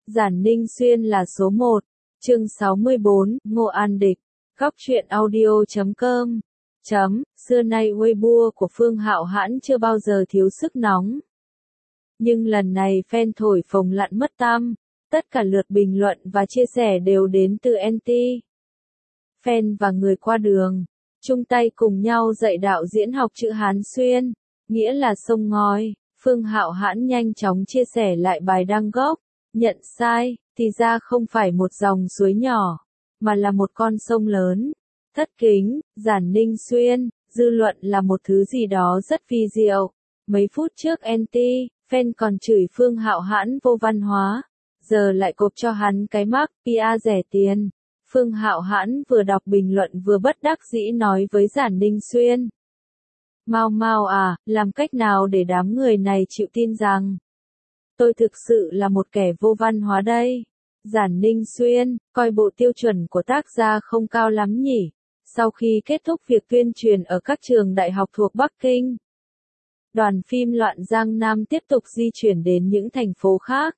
Giản Ninh Xuyên là số 1. Chương 64, Ngô An Địch. Góc truyện audio.com. Xưa nay Weibo của Phương Hạo Hãn chưa bao giờ thiếu sức nóng. Nhưng lần này fan thổi phồng lặn mất tăm, tất cả lượt bình luận và chia sẻ đều đến từ NT. Fan và người qua đường, chung tay cùng nhau dạy đạo diễn học chữ Hán Xuyên, nghĩa là sông ngòi. Phương Hạo Hãn nhanh chóng chia sẻ lại bài đăng gốc, nhận sai, thì ra không phải một dòng suối nhỏ, mà là một con sông lớn. Thất kính, Giản Ninh Xuyên, dư luận là một thứ gì đó rất vi diệu. Mấy phút trước fan còn chửi Phương Hạo Hãn vô văn hóa, giờ lại cộp cho hắn cái mác PR rẻ tiền. Phương Hạo Hãn vừa đọc bình luận vừa bất đắc dĩ nói với Giản Ninh Xuyên. Mau à, làm cách nào để đám người này chịu tin rằng tôi thực sự là một kẻ vô văn hóa đây? Giản Ninh Xuyên, coi bộ tiêu chuẩn của tác gia không cao lắm nhỉ? Sau khi kết thúc việc tuyên truyền ở các trường đại học thuộc Bắc Kinh, đoàn phim Loạn Giang Nam tiếp tục di chuyển đến những thành phố khác.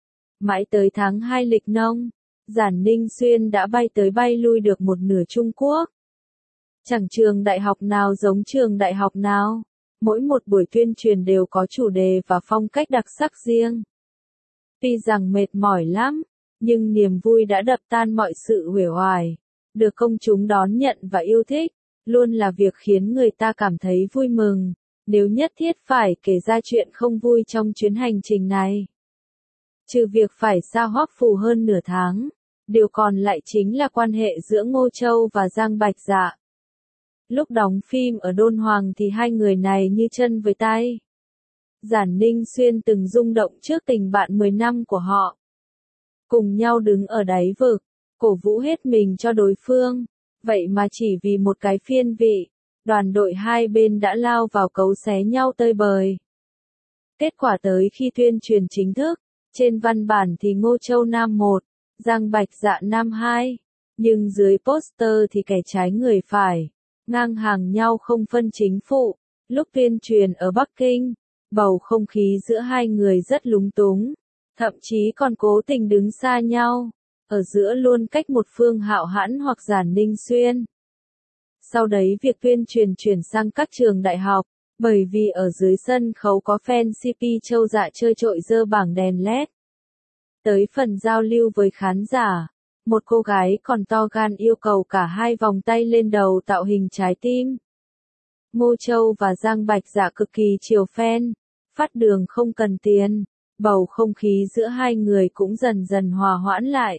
Mãi tới tháng 2 lịch nông, Giản Ninh Xuyên đã bay tới bay lui được một nửa Trung Quốc. Chẳng trường đại học nào giống trường đại học nào. Mỗi một buổi tuyên truyền đều có chủ đề và phong cách đặc sắc riêng. Tuy rằng mệt mỏi lắm, nhưng niềm vui đã đập tan mọi sự uể oải. Được công chúng đón nhận và yêu thích, luôn là việc khiến người ta cảm thấy vui mừng. Nếu nhất thiết phải kể ra chuyện không vui trong chuyến hành trình này, trừ việc phải xa Hoắc Phù hơn nửa tháng, điều còn lại chính là quan hệ giữa Ngô Châu và Giang Bạch Dạ. Lúc đóng phim ở Đôn Hoàng thì hai người này như chân với tay. Giản Ninh Xuyên từng rung động trước tình bạn 10 năm của họ. Cùng nhau đứng ở đáy vực, cổ vũ hết mình cho đối phương. Vậy mà chỉ vì một cái phiên vị, đoàn đội hai bên đã lao vào cấu xé nhau tơi bời. Kết quả tới khi tuyên truyền chính thức, trên văn bản thì Ngô Châu Nam 1, Giang Bạch Dạ Nam 2. Nhưng dưới poster thì kẻ trái người phải, ngang hàng nhau không phân chính phụ. Lúc tuyên truyền ở Bắc Kinh, bầu không khí giữa hai người rất lúng túng, thậm chí còn cố tình đứng xa nhau, ở giữa luôn cách một Phương Hạo Hãn hoặc Giản Ninh Xuyên. Sau đấy việc tuyên truyền chuyển sang các trường đại học, bởi vì ở dưới sân khấu có fan CP Châu Dạ chơi trội dơ bảng đèn LED. Tới phần giao lưu với khán giả, một cô gái còn to gan yêu cầu cả hai vòng tay lên đầu tạo hình trái tim. Ngô Châu và Giang Bạch Dạ cực kỳ chiều fan, phát đường không cần tiền, bầu không khí giữa hai người cũng dần dần hòa hoãn lại.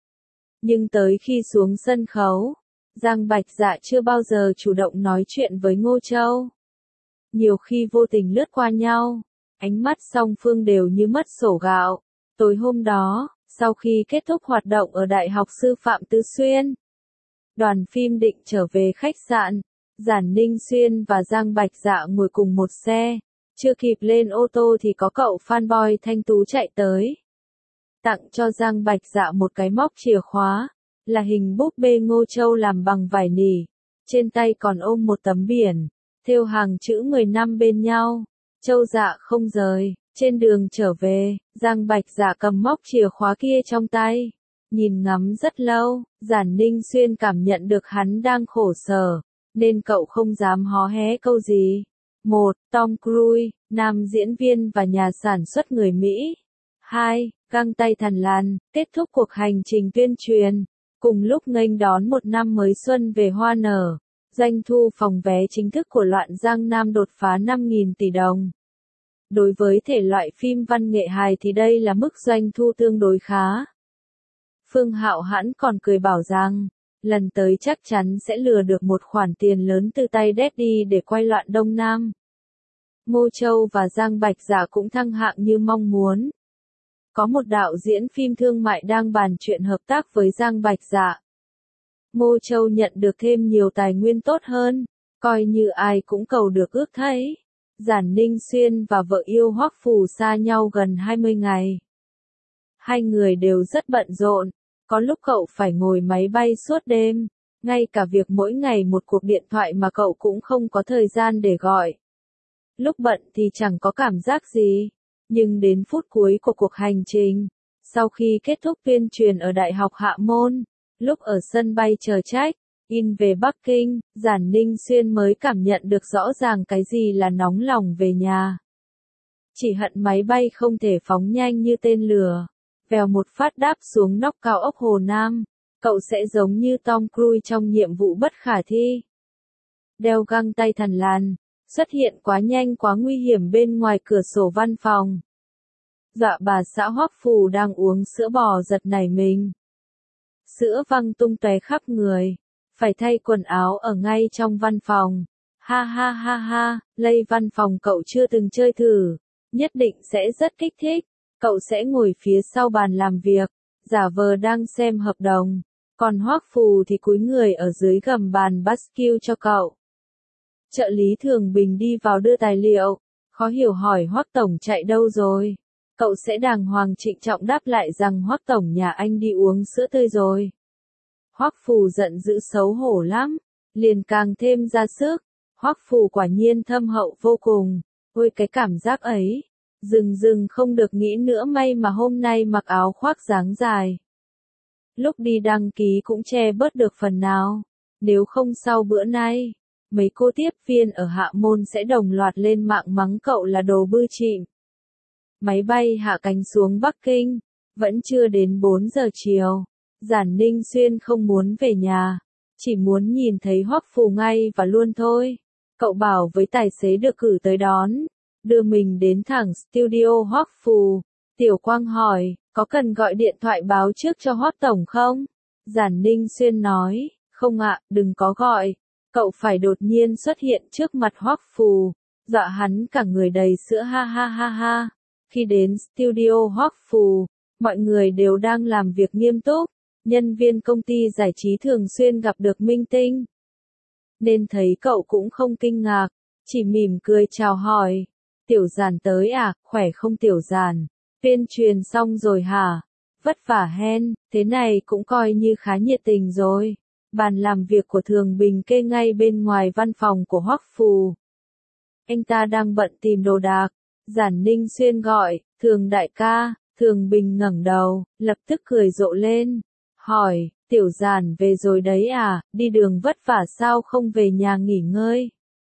Nhưng tới khi xuống sân khấu, Giang Bạch Dạ chưa bao giờ chủ động nói chuyện với Ngô Châu. Nhiều khi vô tình lướt qua nhau, ánh mắt song phương đều như mất sổ gạo. Tối hôm đó, sau khi kết thúc hoạt động ở Đại học Sư phạm Tứ Xuyên, đoàn phim định trở về khách sạn. Giản Ninh Xuyên và Giang Bạch Dạ ngồi cùng một xe. Chưa kịp lên ô tô thì có cậu fanboy thanh tú chạy tới, tặng cho Giang Bạch Dạ một cái móc chìa khóa, là hình búp bê Ngô Châu làm bằng vải nỉ. Trên tay còn ôm một tấm biển, thêu hàng chữ 10 năm bên nhau. Châu Dạ không rời. Trên đường trở về, Giang Bạch Dạ cầm móc chìa khóa kia trong tay, nhìn ngắm rất lâu. Giản Ninh Xuyên cảm nhận được hắn đang khổ sở, nên cậu không dám hó hé câu gì. 1. Tom Cruise, nam diễn viên và nhà sản xuất người Mỹ. 2. Găng tay Thần Lan, kết thúc cuộc hành trình tuyên truyền. Cùng lúc nghênh đón một năm mới xuân về hoa nở, doanh thu phòng vé chính thức của Loạn Giang Nam đột phá 5.000 tỷ đồng. Đối với thể loại phim văn nghệ hài thì đây là mức doanh thu tương đối khá. Phương Hạo Hãn còn cười bảo rằng, lần tới chắc chắn sẽ lừa được một khoản tiền lớn từ tay Daddy để quay Loạn Đông Nam. Ngô Châu và Giang Bạch Dạ cũng thăng hạng như mong muốn. Có một đạo diễn phim thương mại đang bàn chuyện hợp tác với Giang Bạch Dạ. Ngô Châu nhận được thêm nhiều tài nguyên tốt hơn, coi như ai cũng cầu được ước thấy. Giản Ninh Xuyên và vợ yêu Hoắc Phù xa nhau gần 20 ngày. Hai người đều rất bận rộn, có lúc cậu phải ngồi máy bay suốt đêm, ngay cả việc mỗi ngày một cuộc điện thoại mà cậu cũng không có thời gian để gọi. Lúc bận thì chẳng có cảm giác gì, nhưng đến phút cuối của cuộc hành trình, Sau khi kết thúc tuyên truyền ở Đại học Hạ Môn, lúc ở sân bay chờ check-in về Bắc Kinh, Giản Ninh Xuyên mới cảm nhận được rõ ràng cái gì là nóng lòng về nhà. Chỉ hận máy bay không thể phóng nhanh như tên lửa. Vèo một phát đáp xuống nóc cao ốc Hồ Nam, cậu sẽ giống như Tom Cruise trong nhiệm vụ bất khả thi. Đeo găng tay thằn lằn, xuất hiện quá nhanh quá nguy hiểm bên ngoài cửa sổ văn phòng. Dọa bà xã Hoắc Phù đang uống sữa bò giật nảy mình. Sữa văng tung tóe khắp người, phải thay quần áo ở ngay trong văn phòng. Ha ha ha ha, lây văn phòng cậu chưa từng chơi thử, nhất định sẽ rất kích thích. Cậu sẽ ngồi phía sau bàn làm việc, giả vờ đang xem hợp đồng, còn Hoắc Phù thì cúi người ở dưới gầm bàn bắt skill cho cậu. Trợ lý Thường Bình đi vào đưa tài liệu, khó hiểu hỏi Hoắc tổng chạy đâu rồi. Cậu sẽ đàng hoàng trịnh trọng đáp lại rằng Hoắc tổng nhà anh đi uống sữa tươi rồi. Hoắc Phù giận dữ xấu hổ lắm, liền càng thêm ra sức. Hoắc Phù quả nhiên thâm hậu vô cùng, ôi cái cảm giác ấy. Dừng không được nghĩ nữa, may mà hôm nay mặc áo khoác dáng dài. Lúc đi đăng ký cũng che bớt được phần nào, nếu không sau bữa nay, mấy cô tiếp viên ở Hạ Môn sẽ đồng loạt lên mạng mắng cậu là đồ bư trịm. Máy bay hạ cánh xuống Bắc Kinh, vẫn chưa đến 4 giờ chiều. Giản Ninh Xuyên không muốn về nhà, chỉ muốn nhìn thấy Hoắc Phù ngay và luôn thôi. Cậu bảo với tài xế được cử tới đón, đưa mình đến thẳng studio Hoắc Phù. Tiểu Quang hỏi, có cần gọi điện thoại báo trước cho Hoắc tổng không? Giản Ninh Xuyên nói, không ạ, đừng có gọi. Cậu phải đột nhiên xuất hiện trước mặt Hoắc Phù, dọa hắn cả người đầy sữa ha ha ha ha. Khi đến studio Hoắc Phù, mọi người đều đang làm việc nghiêm túc. Nhân viên công ty giải trí thường xuyên gặp được minh tinh, nên thấy cậu cũng không kinh ngạc, chỉ mỉm cười chào hỏi. Tiểu Giản tới à, khỏe không Tiểu Giản? Tuyên truyền xong rồi hả? Vất vả hen, thế này cũng coi như khá nhiệt tình rồi. Bàn làm việc của Thường Bình kê ngay bên ngoài văn phòng của Hoắc Phù. Anh ta đang bận tìm đồ đạc. Giản Ninh Xuyên gọi, Thường đại ca. Thường Bình ngẩng đầu, lập tức cười rộ lên. Hỏi, Tiểu Giản về rồi đấy à, đi đường vất vả sao không về nhà nghỉ ngơi?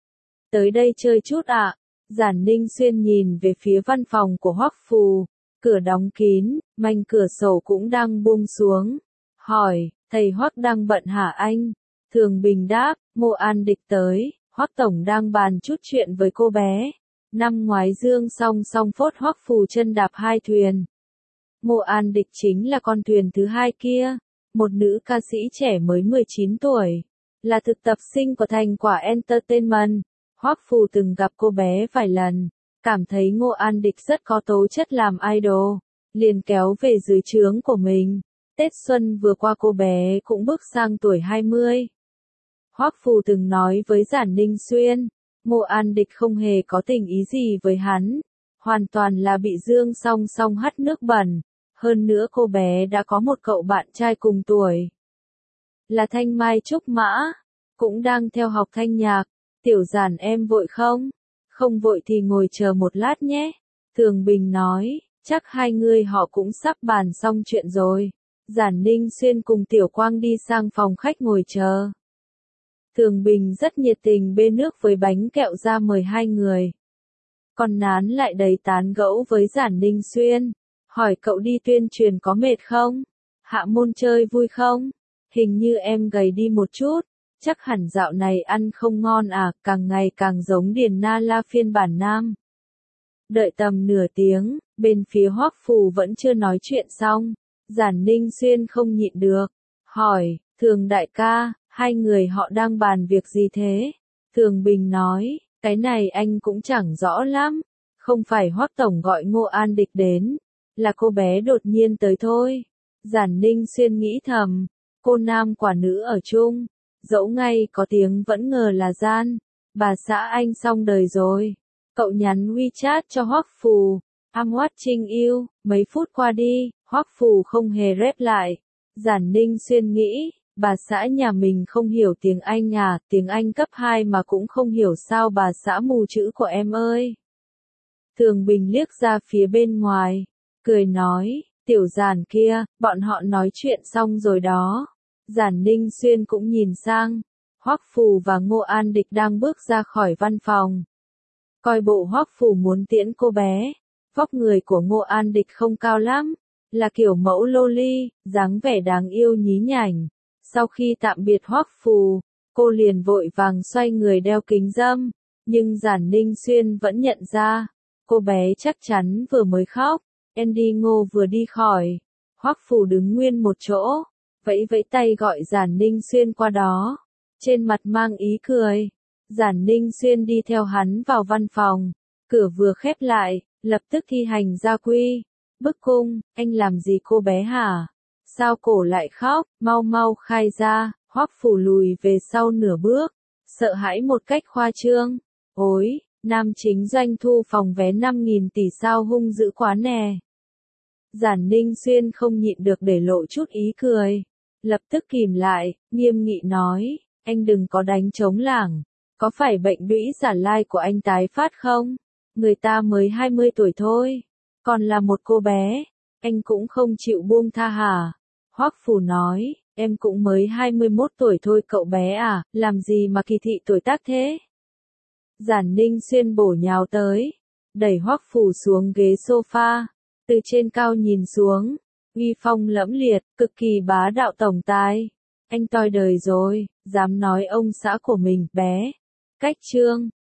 Tới đây chơi chút ạ. Giản Ninh Xuyên nhìn về phía văn phòng của Hoắc Phù, cửa đóng kín, mảnh cửa sổ cũng đang buông xuống. Hỏi, thầy Hoắc đang bận hả anh? Thường Bình đáp, Mộ An Địch tới, Hoắc tổng đang bàn chút chuyện với cô bé. Năm ngoái Dương song phốt Hoắc Phù chân đạp hai thuyền. Mộ An Địch chính là con thuyền thứ hai kia, một nữ ca sĩ trẻ mới 19 tuổi, là thực tập sinh của Thành Quả Entertainment. Hoắc Phù từng gặp cô bé vài lần, cảm thấy Ngô An Địch rất có tố chất làm idol, liền kéo về dưới trướng của mình. Tết xuân vừa qua cô bé cũng bước sang tuổi 20. Hoắc Phù từng nói với Giản Ninh Xuyên, Ngô An Địch không hề có tình ý gì với hắn, hoàn toàn là bị Dương song hắt nước bẩn. Hơn nữa cô bé đã có một cậu bạn trai cùng tuổi, là Thanh Mai Trúc Mã, cũng đang theo học thanh nhạc. Tiểu Giản em vội không? Không vội thì ngồi chờ một lát nhé. Thường Bình nói, chắc hai người họ cũng sắp bàn xong chuyện rồi. Giản Ninh Xuyên cùng Tiểu Quang đi sang phòng khách ngồi chờ. Thường Bình rất nhiệt tình bê nước với bánh kẹo ra mời hai người. Còn Nán lại đầy tán gẫu với Giản Ninh Xuyên. Hỏi cậu đi tuyên truyền có mệt không? Hạ Môn chơi vui không? Hình như em gầy đi một chút. Chắc hẳn dạo này ăn không ngon à, càng ngày càng giống Điền Na La phiên bản nam. Đợi tầm nửa tiếng, bên phía Hoắc Phù vẫn chưa nói chuyện xong. Giản Ninh Xuyên không nhịn được. Hỏi, Thường đại ca, hai người họ đang bàn việc gì thế? Thường Bình nói, cái này anh cũng chẳng rõ lắm. Không phải Hoắc tổng gọi Ngô An Địch đến, là cô bé đột nhiên tới thôi. Giản Ninh Xuyên nghĩ thầm, cô nam quả nữ ở chung, dẫu ngay có tiếng vẫn ngờ là gian. Bà xã anh xong đời rồi. Cậu nhắn WeChat cho Hoắc Phù, I'm watching you. Mấy phút qua đi, Hoắc Phù không hề rep lại. Giản Ninh Xuyên nghĩ, bà xã nhà mình không hiểu tiếng Anh à, tiếng Anh cấp 2 mà cũng không hiểu sao bà xã mù chữ của em ơi. Thường Bình liếc ra phía bên ngoài, cười nói, Tiểu Giản kia, bọn họ nói chuyện xong rồi đó. Giản Ninh Xuyên cũng nhìn sang. Hoắc Phù và Ngô An Địch đang bước ra khỏi văn phòng. Coi bộ Hoắc Phù muốn tiễn cô bé. Vóc người của Ngô An Địch không cao lắm, là kiểu mẫu loli, dáng vẻ đáng yêu nhí nhảnh. Sau khi tạm biệt Hoắc Phù, cô liền vội vàng xoay người đeo kính râm, nhưng Giản Ninh Xuyên vẫn nhận ra, cô bé chắc chắn vừa mới khóc. Andy Ngô vừa đi khỏi, Hoắc Phù đứng nguyên một chỗ, vẫy vẫy tay gọi Giản Ninh Xuyên qua đó, trên mặt mang ý cười. Giản Ninh Xuyên đi theo hắn vào văn phòng, cửa vừa khép lại, lập tức thi hành gia quy. Bức cung, anh làm gì cô bé hả? Sao cổ lại khóc, mau mau khai ra. Hoắc Phù lùi về sau nửa bước, sợ hãi một cách khoa trương. Ôi, nam chính doanh thu phòng vé 5.000 tỷ sao hung dữ quá nè. Giản Ninh Xuyên không nhịn được để lộ chút ý cười, lập tức kìm lại, nghiêm nghị nói, anh đừng có đánh trống lảng, có phải bệnh đũy giả lai của anh tái phát không? Người ta mới 20 tuổi thôi, còn là một cô bé, anh cũng không chịu buông tha hả? Hoắc Phù nói, em cũng mới 21 tuổi thôi cậu bé à, làm gì mà kỳ thị tuổi tác thế? Giản Ninh Xuyên bổ nhào tới, đẩy Hoắc Phù xuống ghế sofa, từ trên cao nhìn xuống, uy phong lẫm liệt, cực kỳ bá đạo tổng tài. Anh toi đời rồi, dám nói ông xã của mình bé. Cách chương